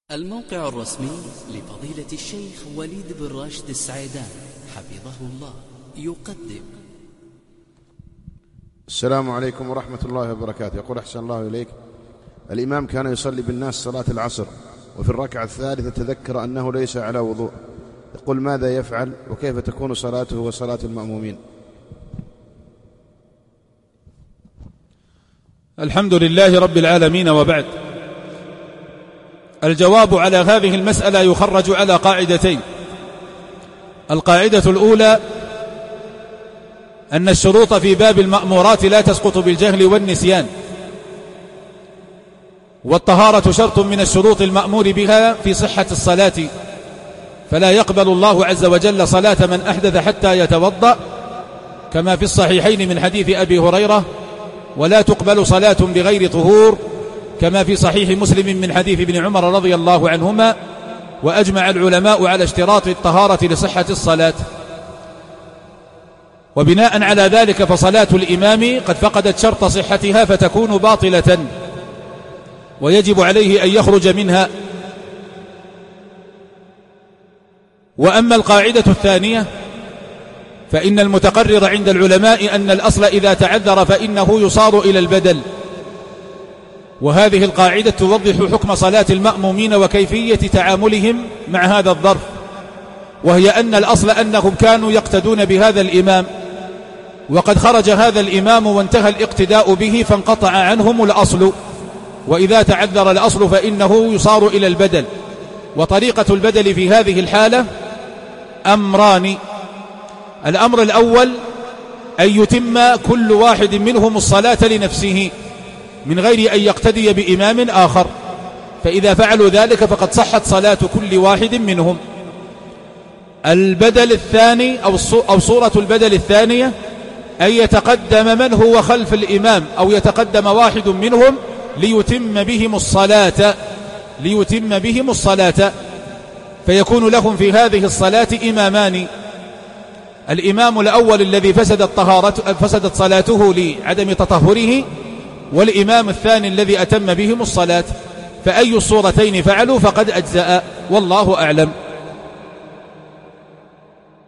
الموقع الرسمي لفضيلة الشيخ وليد بن راشد السعيدان حفظه الله يقدم. السلام عليكم ورحمة الله وبركاته. يقول أحسن الله إليك، الإمام كان يصلي بالناس صلاة العصر وفي الركعة الثالثة تذكر أنه ليس على وضوء، يقول ماذا يفعل وكيف تكون صلاته وصلاة المأمومين؟ الحمد لله رب العالمين، وبعد. الجواب على هذه المسألة يخرج على قاعدتين. القاعدة الأولى أن الشروط في باب المأمورات لا تسقط بالجهل والنسيان، والطهارة شرط من الشروط المأمور بها في صحة الصلاة، فلا يقبل الله عز وجل صلاة من أحدث حتى يتوضأ، كما في الصحيحين من حديث أبي هريرة: ولا تقبل صلاة بغير طهور، كما في صحيح مسلم من حديث ابن عمر رضي الله عنهما. وأجمع العلماء على اشتراط الطهارة لصحة الصلاة، وبناء على ذلك فصلاة الإمام قد فقدت شرط صحتها فتكون باطلة، ويجب عليه أن يخرج منها. وأما القاعدة الثانية فإن المتقرر عند العلماء أن الأصل إذا تعذر فإنه يصار إلى البدل، وهذه القاعدة توضح حكم صلاة المأمومين وكيفية تعاملهم مع هذا الظرف، وهي أن الأصل أنهم كانوا يقتدون بهذا الإمام، وقد خرج هذا الإمام وانتهى الاقتداء به فانقطع عنهم الأصل، وإذا تعذر الأصل فإنه يصار إلى البدل. وطريقة البدل في هذه الحالة أمران: الأمر الأول أن يتم كل واحد منهم الصلاة لنفسه من غير أن يقتدي بإمام آخر، فإذا فعلوا ذلك فقد صحت صلاة كل واحد منهم. البدل الثاني أو صورة البدل الثانية أن يتقدم من هو خلف الإمام، أو يتقدم واحد منهم ليتم بهم الصلاة، فيكون لهم في هذه الصلاة إمامان: الإمام الأول الذي فسدت صلاته لعدم تطهره، والإمام الثاني الذي أتم بهم الصلاة، فأي الصورتين فعلوا فقد أجزأ، والله أعلم.